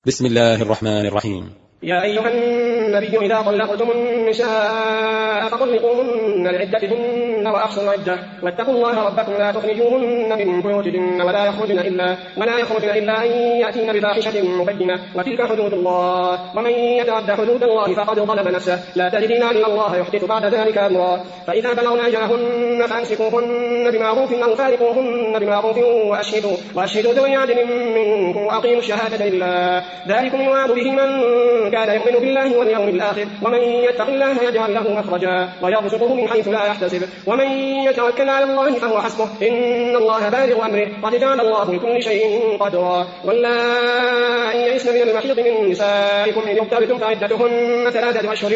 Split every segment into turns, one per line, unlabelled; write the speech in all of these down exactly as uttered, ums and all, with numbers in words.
بسم الله الرحمن الرحيم.
يا أيها النبي إذا طلقتم النساء فطلقوهن لعدتهن وأحصوا العدة واتقوا الله ربكم لا تخرجوهن من بيوتهن ولا يخرجن إلا ولا يخرجن إلا أن يأتين بفاحشة مبينة وتلك حدود الله ومن يتعد حدود الله فقد ظلم نفسه لا تجدين إلا الله يحدث بعد ذلك أمرا فإذا بلغن أجلهن فأمسكوهن بمعروف أو فارقوهن بمعروف وأشهدوا وأشهدوا ذوي عدل منكم وأقيموا الشهادة لله ذلكم يوعظ به من كان يؤمن بالله واليوم الآخر ومن يتق الله يجعل له مخرجا ويرزقه من حيث لا يحتسب ومن يتوكل على الله فهو حسبه إن الله بالغ أمره قد جعل الله لكل شيء قدرا واللائي يئسن من المحيض من نسائكم إن ارتبتم فعدتهن ثلاثة أشهر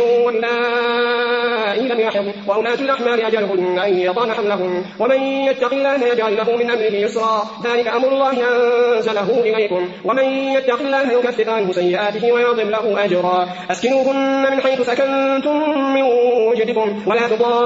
واللائي لم يحضن وأولاة الأحمال أجلهن أن يضعن حملهن ومن يتق الله يجعل له من أمره يسرا ذلك أمر الله أنزله إليكم ومن يتق الله يكفر عنه سيئاته ويعظم له أجرا أسكنوهن من حيث سكنتم من وجدكم ولا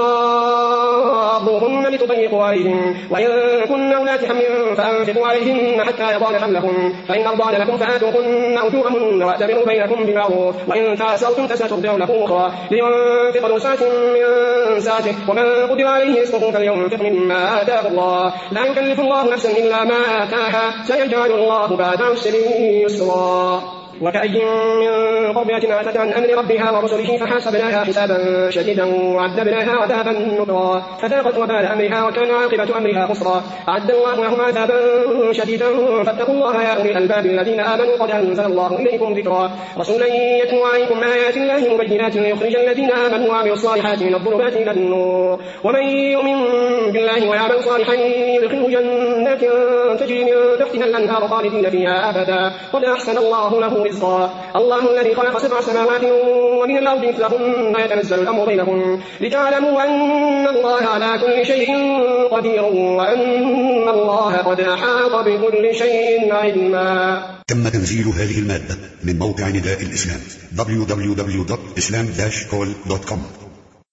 تضاروهن لتضيقوا عليهن وإن كن أولات حمل فأنفقوا عليهن حتى يضعن حملهن فإن أرضعن لكم فآتوهن أجورهن وأتمروا بينكم بمعروف وإن تعسرتم فسترضع له أخرى لينفق ذو سعة من سعته ومن قدر عليه رزقه فلينفق مما آتاه الله لا يكلف الله نفسا إلا ما آتاها سيجعل الله بعد عسر يسرا وكأي من قرية عتت عن أمر ربها ورسله فحاسبناها حسابا شديدا وعذبناها عذابا نكرا فذاقت وبال أمرها وكان عاقبة أمرها خسرا أعد الله لهم عذابا شديدا فاتقوا الله يا أولي الألباب الذين آمنوا قد أنزل الله إليكم ذكرا رسولا يتلو عليكم آيات الله مبينات ليخرج الذين آمنوا وعملوا الصالحات من الظلمات إلى النور ومن يؤمن بالله ويعمل صالحا يدخله جنات تجري من تحتها الأنهار خالدين فيها أبدا قد أحسن الله له رزقا الله الذي خلق سبع سماوات ومن الأرض مثلهن يتنزل الأمر بينهم لتعلموا أن الله على كل شيء قدير وأن الله قد أحاط بكل شيء علما.
تم تنزيل هذه المادة من موقع نداء الإسلام دبليو دبليو دبليو دوت إسلام داش كول دوت كوم.